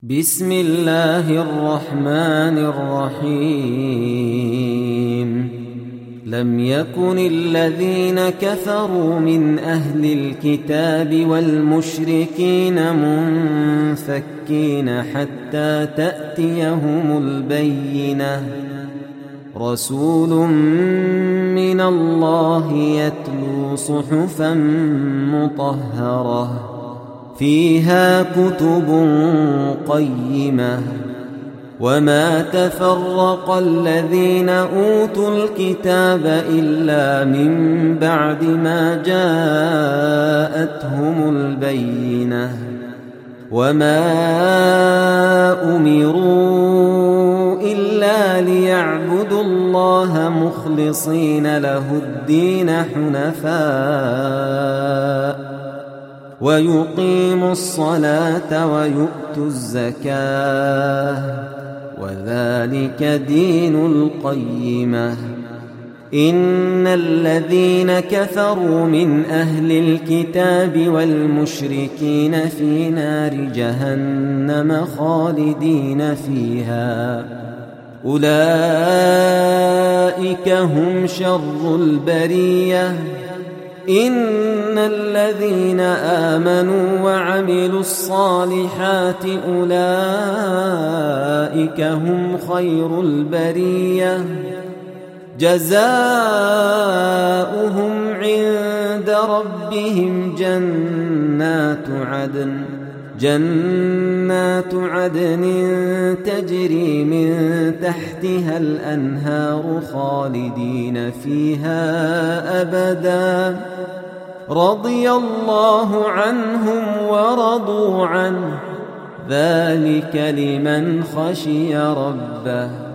بسم الله الرحمن الرحيم لم يكن الذين كفروا من أهل الكتاب والمشركين منفكين حتى تأتيهم البينة رسول من الله يتلو صحفا مطهرة فيها كتب قيمة وما تفرق الذين أوتوا الكتاب إلا من بعد ما جاءتهم البينة وما أمروا إلا ليعبدوا الله مخلصين له الدين حنفاء ويقيموا الصلاة ويؤتوا الزكاة وذلك دين القيمة إن الذين كفروا من أهل الكتاب والمشركين في نار جهنم خالدين فيها أولئك هم شر البرية إن الذين آمنوا وعملوا الصالحات أولئك هم خير البرية جزاؤهم عند ربهم جنات عدن تجري من تحتها الأنهار خالدين فيها أبدا رضي الله عنهم ورضوا عنه ذلك لمن خشي ربه